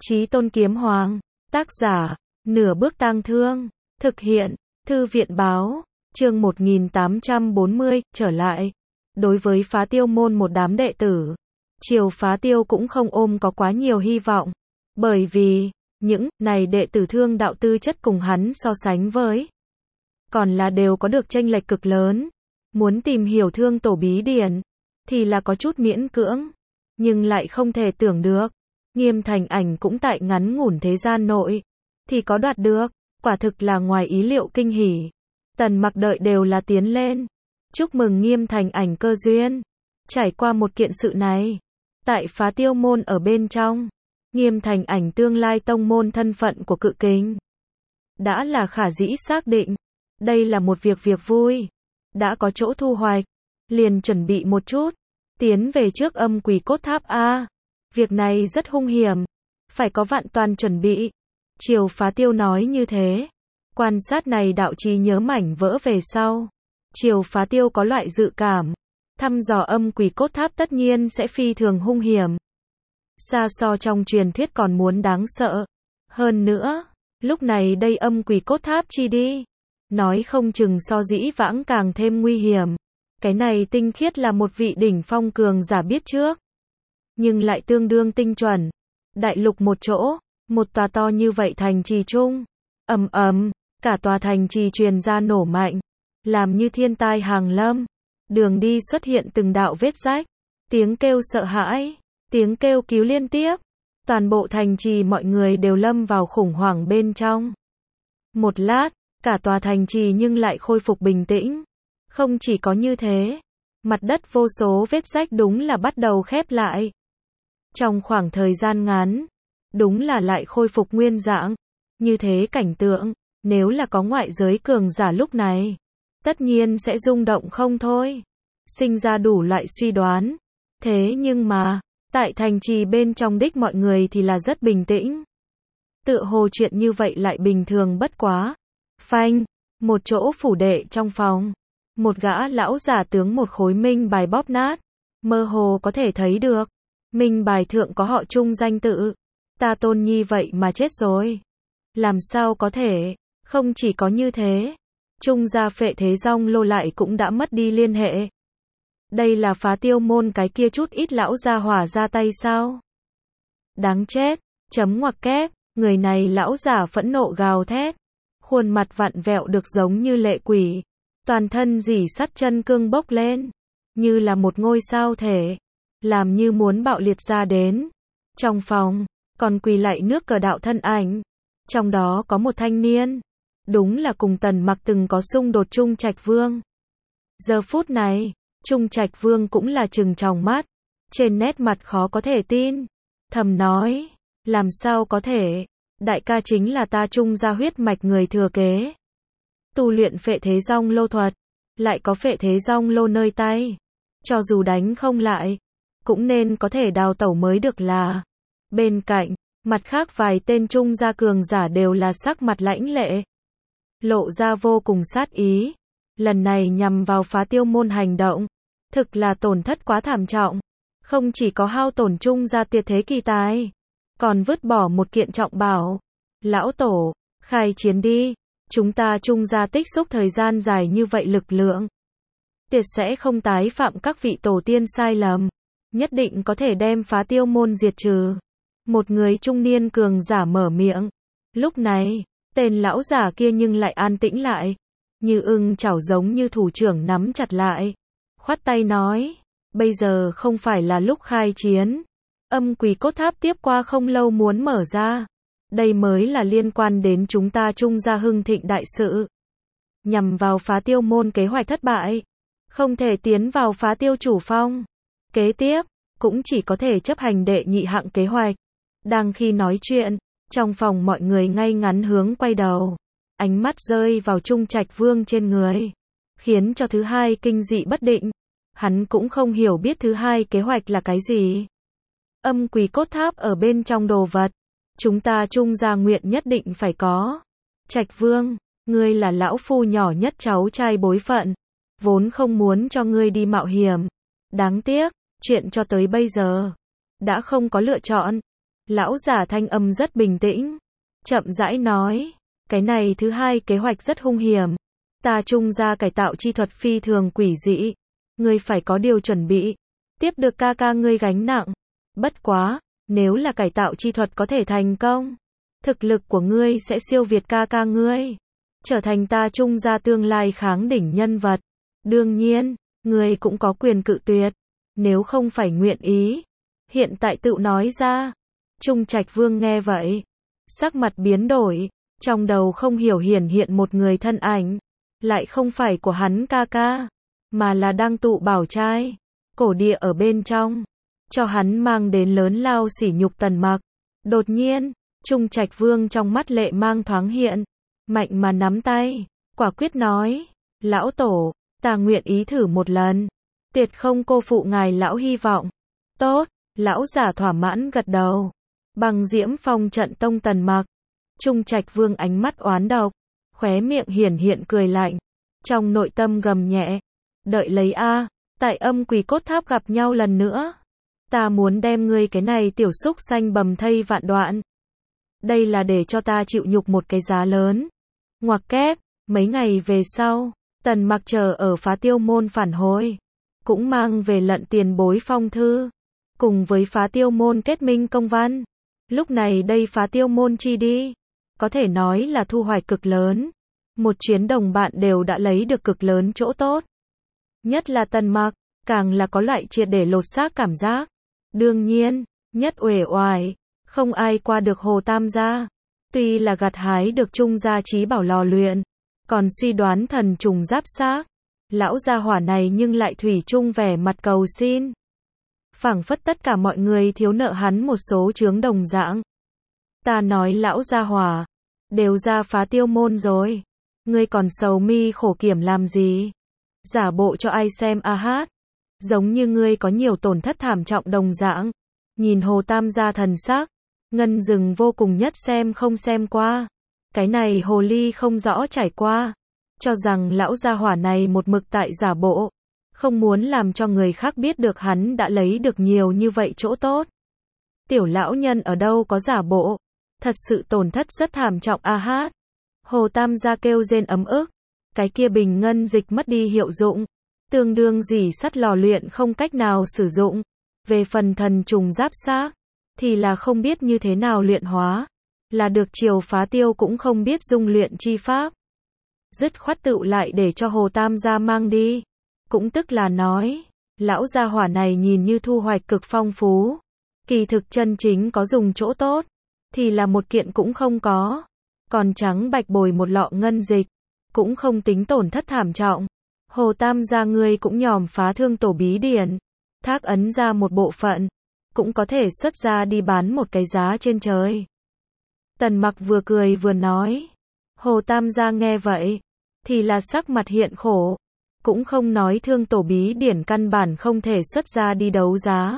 Chí Tôn Kiếm Hoàng, tác giả, Nửa Bước Tang Thương, thực hiện, Thư viện Báo, chương 1840, trở lại. Đối với Phá Tiêu môn một đám đệ tử, Triều Phá Tiêu cũng không ôm có quá nhiều hy vọng, bởi vì, những này đệ tử thương đạo tư chất cùng hắn so sánh với, còn là đều có được chênh lệch cực lớn. Muốn tìm hiểu thương tổ bí điển, thì là có chút miễn cưỡng, nhưng lại không thể tưởng được. Nghiêm Thành Ảnh cũng tại ngắn ngủn thế gian nội, thì có đoạt được, quả thực là ngoài ý liệu kinh hỉ. Tần Mặc đợi đều là tiến lên, chúc mừng Nghiêm Thành Ảnh cơ duyên. Trải qua một kiện sự này, tại Phá Tiêu môn ở bên trong, Nghiêm Thành Ảnh tương lai tông môn thân phận của cự kình đã là khả dĩ xác định. Đây là một việc vui, đã có chỗ thu hoạch, liền chuẩn bị một chút, tiến về trước Âm Quỷ Cốt Tháp a. Việc này rất hung hiểm, phải có vạn toàn chuẩn bị. Triều Phá Tiêu nói như thế. Quan sát này đạo trí nhớ mảnh vỡ về sau, Triều Phá Tiêu có loại dự cảm, thăm dò Âm Quỷ Cốt Tháp tất nhiên sẽ phi thường hung hiểm, xa so trong truyền thuyết còn muốn đáng sợ. Hơn nữa, lúc này đây Âm Quỷ Cốt Tháp chi đi, nói không chừng so dĩ vãng càng thêm nguy hiểm. Cái này tinh khiết là một vị đỉnh phong cường giả biết trước, nhưng lại tương đương tinh chuẩn. Đại lục một chỗ, một tòa to như vậy thành trì chung, ầm ầm, cả tòa thành trì truyền ra nổ mạnh, làm như thiên tai hàng lâm. Đường đi xuất hiện từng đạo vết rách, tiếng kêu sợ hãi, tiếng kêu cứu liên tiếp. Toàn bộ thành trì mọi người đều lâm vào khủng hoảng bên trong. Một lát, cả tòa thành trì nhưng lại khôi phục bình tĩnh. Không chỉ có như thế, mặt đất vô số vết rách đúng là bắt đầu khép lại. Trong khoảng thời gian ngắn, đúng là lại khôi phục nguyên dạng. Như thế cảnh tượng, nếu là có ngoại giới cường giả lúc này, tất nhiên sẽ rung động không thôi, sinh ra đủ loại suy đoán. Thế nhưng mà, tại thành trì bên trong đích mọi người thì là rất bình tĩnh. Tựa hồ chuyện như vậy lại bình thường bất quá. Phanh, một chỗ phủ đệ trong phòng, một gã lão giả tướng một khối minh bài bóp nát, mơ hồ có thể thấy được, minh bài thượng có họ Trung danh tự. Ta Tôn Nhi vậy mà chết rồi. Làm sao có thể, không chỉ có như thế, Trung gia Phệ Thế Dong Lô lại cũng đã mất đi liên hệ. Đây là Phá Tiêu môn cái kia chút ít lão gia hỏa ra tay sao? Đáng chết, chấm ngoặc kép, người này lão giả phẫn nộ gào thét, khuôn mặt vặn vẹo được giống như lệ quỷ, toàn thân rỉ sắt chân cương bốc lên, như là một ngôi sao thể, làm như muốn bạo liệt ra đến. Trong phòng, còn quỳ lạy nước cờ đạo thân ảnh, trong đó có một thanh niên, đúng là cùng Tần Mặc từng có xung đột Trung Trạch Vương. Giờ phút này, Trung Trạch Vương cũng là trừng tròng mắt, trên nét mặt khó có thể tin, thầm nói, làm sao có thể, đại ca chính là ta Trung gia huyết mạch người thừa kế. Tu luyện Phệ Thế Dong Lô thuật, lại có Phệ Thế Dong Lô nơi tay, cho dù đánh không lại, cũng nên có thể đào tẩu mới được là. Bên cạnh, mặt khác vài tên Trung gia cường giả đều là sắc mặt lãnh lệ, lộ ra vô cùng sát ý. Lần này nhằm vào Phá Tiêu môn hành động, thực là tổn thất quá thảm trọng, không chỉ có hao tổn Trung gia tuyệt thế kỳ tài, còn vứt bỏ một kiện trọng bảo. Lão tổ, khai chiến đi, chúng ta Trung gia tích xúc thời gian dài như vậy lực lượng, tuyệt sẽ không tái phạm các vị tổ tiên sai lầm, nhất định có thể đem Phá Tiêu môn diệt trừ. Một người trung niên cường giả mở miệng. Lúc này, tên lão giả kia nhưng lại an tĩnh lại, như ưng chảo giống như thủ trưởng nắm chặt lại, khoát tay nói, bây giờ không phải là lúc khai chiến. Âm Quỷ Cốt Tháp tiếp qua không lâu muốn mở ra, đây mới là liên quan đến chúng ta Trung gia hưng thịnh đại sự. Nhằm vào Phá Tiêu môn kế hoạch thất bại, không thể tiến vào Phá Tiêu chủ phong, kế tiếp cũng chỉ có thể chấp hành đệ nhị hạng kế hoạch. Đang khi nói chuyện, trong phòng mọi người ngay ngắn hướng quay đầu, ánh mắt rơi vào Trung Trạch Vương trên người, khiến cho thứ hai kinh dị bất định. Hắn cũng không hiểu biết thứ hai kế hoạch là cái gì. Âm Quỷ Cốt Tháp ở bên trong đồ vật, chúng ta Trung gia nguyện nhất định phải có. Trạch Vương, ngươi là lão phu nhỏ nhất cháu trai bối phận, vốn không muốn cho ngươi đi mạo hiểm. Đáng tiếc, chuyện cho tới bây giờ đã không có lựa chọn. Lão giả thanh âm rất bình tĩnh, chậm rãi nói, cái này thứ hai kế hoạch rất hung hiểm. Ta trung ra cải tạo chi thuật phi thường quỷ dị. Ngươi phải có điều chuẩn bị. Tiếp được ca ca ngươi gánh nặng. Bất quá, nếu là cải tạo chi thuật có thể thành công, thực lực của ngươi sẽ siêu việt ca ca ngươi, trở thành ta trung gia tương lai kháng đỉnh nhân vật. Đương nhiên, ngươi cũng có quyền cự tuyệt, nếu không phải nguyện ý. Hiện tại tự nói ra. Trung Trạch Vương nghe vậy, sắc mặt biến đổi, trong đầu không hiểu hiển hiện một người thân ảnh, lại không phải của hắn ca ca, mà là đang tụ bảo trai, cổ địa ở bên trong, cho hắn mang đến lớn lao sỉ nhục Tần Mặc. Đột nhiên, Trung Trạch Vương trong mắt lệ mang thoáng hiện, mạnh mà nắm tay, quả quyết nói, lão tổ, ta nguyện ý thử một lần, tuyệt không cô phụ ngài lão hy vọng. Tốt, lão giả thỏa mãn gật đầu. Băng diễm phong trận tông Tần Mặc. Trung Trạch Vương ánh mắt oán độc, khóe miệng hiển hiện cười lạnh, trong nội tâm gầm nhẹ, đợi lấy a, tại âm quỷ cốt tháp gặp nhau lần nữa. Ta muốn đem ngươi cái này tiểu xúc xanh bầm thây vạn đoạn. Đây là để cho ta chịu nhục một cái giá lớn. Ngoặc kép, mấy ngày về sau, Tần Mặc chờ ở Phá Tiêu môn phản hồi, cũng mang về lận tiền bối phong thư, cùng với Phá Tiêu môn kết minh công văn. Lúc này đây Phá Tiêu môn chi đi, có thể nói là thu hoạch cực lớn. Một chuyến đồng bạn đều đã lấy được cực lớn chỗ tốt. Nhất là Tần Mặc, càng là có loại triệt để lột xác cảm giác. Đương nhiên, nhất uể oải, không ai qua được Hồ Tam gia. Tuy là gặt hái được Trung gia trí bảo lò luyện, còn suy đoán thần trùng giáp xác, lão gia hỏa này nhưng lại thủy chung vẻ mặt cầu xin. Phảng phất tất cả mọi người thiếu nợ hắn một số chướng đồng dạng. Ta nói lão gia hỏa, đều ra Phá Tiêu môn rồi, ngươi còn sầu mi khổ kiểm làm gì? Giả bộ cho ai xem a hát, giống như ngươi có nhiều tổn thất thảm trọng đồng dạng. Nhìn Hồ Tam gia thần sắc, Ngân Dừng vô cùng nhất xem không xem qua. Cái này hồ ly không rõ trải qua, cho rằng lão gia hỏa này một mực tại giả bộ, không muốn làm cho người khác biết được hắn đã lấy được nhiều như vậy chỗ tốt. Tiểu lão nhân ở đâu có giả bộ, thật sự tổn thất rất thảm trọng a hát. Hồ Tam gia kêu rên ấm ức, cái kia bình ngân dịch mất đi hiệu dụng, tương đương dỉ sắt lò luyện không cách nào sử dụng. Về phần thần trùng giáp xác, thì là không biết như thế nào luyện hóa, là được Triều Phá Tiêu cũng không biết dung luyện chi pháp. Dứt khoát tựu lại để cho Hồ Tam gia mang đi. Cũng tức là nói, lão gia hỏa này nhìn như thu hoạch cực phong phú, kỳ thực chân chính có dùng chỗ tốt, thì là một kiện cũng không có. Còn trắng bạch bồi một lọ ngân dịch, cũng không tính tổn thất thảm trọng. Hồ Tam gia ngươi cũng nhòm phá thương tổ bí điển, thác ấn ra một bộ phận, cũng có thể xuất ra đi bán một cái giá trên trời. Tần Mặc vừa cười vừa nói. Hồ Tam gia nghe vậy, thì là sắc mặt hiện khổ, cũng không nói thương tổ bí điển căn bản không thể xuất ra đi đấu giá.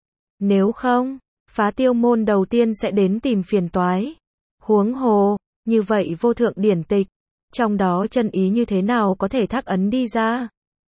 Nếu không, Phá Tiêu môn đầu tiên sẽ đến tìm phiền toái. Huống hồ, như vậy vô thượng điển tịch, trong đó chân ý như thế nào có thể thác ấn đi ra?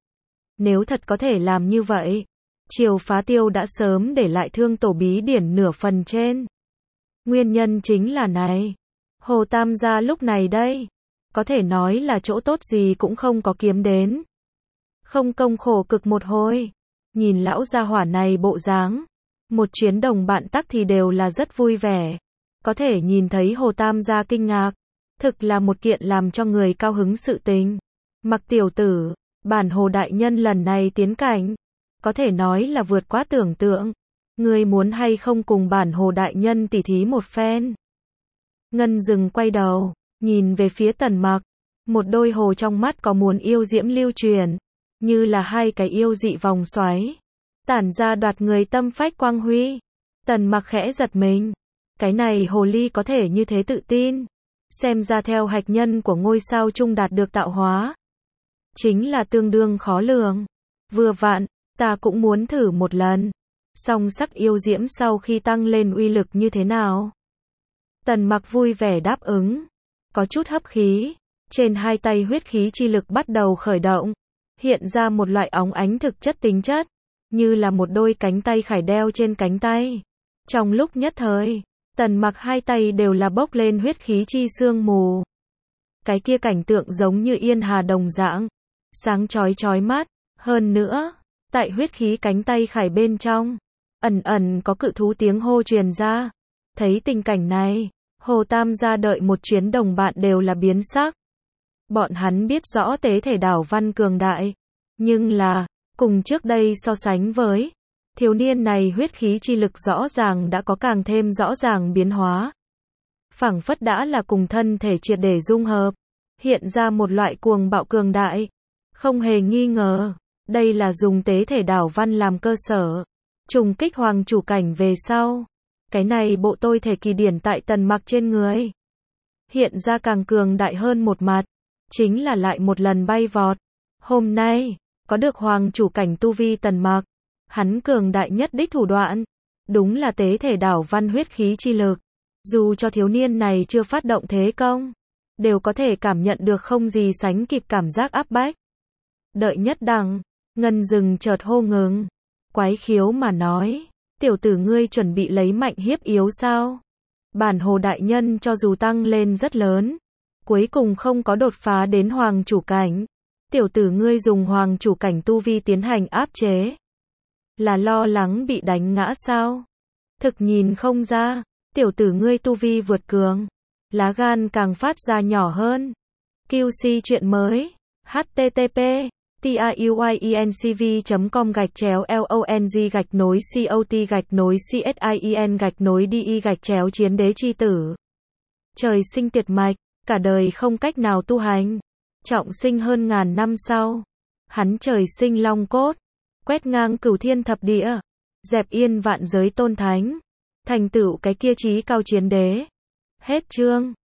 Nếu thật có thể làm như vậy, Triều Phá Tiêu đã sớm để lại thương tổ bí điển nửa phần trên. Nguyên nhân chính là này. Hồ Tam gia lúc này đây, có thể nói là chỗ tốt gì cũng không có kiếm đến. Không công khổ cực một hồi. Nhìn lão gia hỏa này bộ dáng, một chuyến đồng bạn tắc thì đều là rất vui vẻ. Có thể nhìn thấy Hồ Tam gia kinh ngạc, thực là một kiện làm cho người cao hứng sự tình. Mặc tiểu tử, bản Hồ đại nhân lần này tiến cảnh, có thể nói là vượt quá tưởng tượng. Ngươi muốn hay không cùng bản Hồ đại nhân tỉ thí một phen? Ngân Dừng quay đầu, nhìn về phía Tần Mặc, một đôi hồ trong mắt có muốn yêu diễm lưu truyền, như là hai cái yêu dị vòng xoáy, tản ra đoạt người tâm phách quang huy. Tần Mặc khẽ giật mình, cái này hồ ly có thể như thế tự tin, xem ra theo hạch nhân của ngôi sao trung đạt được tạo hóa, chính là tương đương khó lường. Vừa vặn, ta cũng muốn thử một lần. Song sắc yêu diễm sau khi tăng lên uy lực như thế nào? Tần Mặc vui vẻ đáp ứng, có chút hấp khí, trên hai tay huyết khí chi lực bắt đầu khởi động, hiện ra một loại óng ánh thực chất tính chất, như là một đôi cánh tay khải đeo trên cánh tay. Trong lúc nhất thời, Tần Mặc hai tay đều là bốc lên huyết khí chi sương mù. Cái kia cảnh tượng giống như yên hà đồng dạng, sáng chói chói mắt, hơn nữa, tại huyết khí cánh tay khải bên trong, ẩn ẩn có cự thú tiếng hô truyền ra. Thấy tình cảnh này, Hồ Tam gia đợi một chuyến đồng bạn đều là biến sắc. Bọn hắn biết rõ tế thể đảo văn cường đại, nhưng là, cùng trước đây so sánh với, thiếu niên này huyết khí chi lực rõ ràng đã có càng thêm rõ ràng biến hóa. Phảng phất đã là cùng thân thể triệt để dung hợp, hiện ra một loại cuồng bạo cường đại. Không hề nghi ngờ, đây là dùng tế thể đảo văn làm cơ sở, trùng kích hoàng chủ cảnh về sau. Cái này bộ tôi thể kỳ điển tại Tần Mặc trên người, hiện ra càng cường đại hơn một mặt, chính là lại một lần bay vọt. Hôm nay, có được hoàng chủ cảnh tu vi Tần Mặc, hắn cường đại nhất đích thủ đoạn, đúng là tế thể đảo văn huyết khí chi lực. Dù cho thiếu niên này chưa phát động thế công, đều có thể cảm nhận được không gì sánh kịp cảm giác áp bách. Đợi nhất đẳng, Ngân Dừng chợt hô ngừng, quái khiếu mà nói, tiểu tử ngươi chuẩn bị lấy mạnh hiếp yếu sao? Bản Hồ đại nhân cho dù tăng lên rất lớn, cuối cùng không có đột phá đến hoàng chủ cảnh. Tiểu tử ngươi dùng hoàng chủ cảnh tu vi tiến hành áp chế, là lo lắng bị đánh ngã sao? Thực nhìn không ra, tiểu tử ngươi tu vi vượt cường, lá gan càng phát ra nhỏ hơn. QC chuyện mới, http tiuyencv.com/long-cot-csin-di-chiến đế chi tử. Trời sinh tiệt mạch, cả đời không cách nào tu hành. Trọng sinh hơn ngàn năm sau, hắn trời sinh long cốt, quét ngang cửu thiên thập địa, dẹp yên vạn giới tôn thánh, thành tựu cái kia chí cao chiến đế. Hết chương.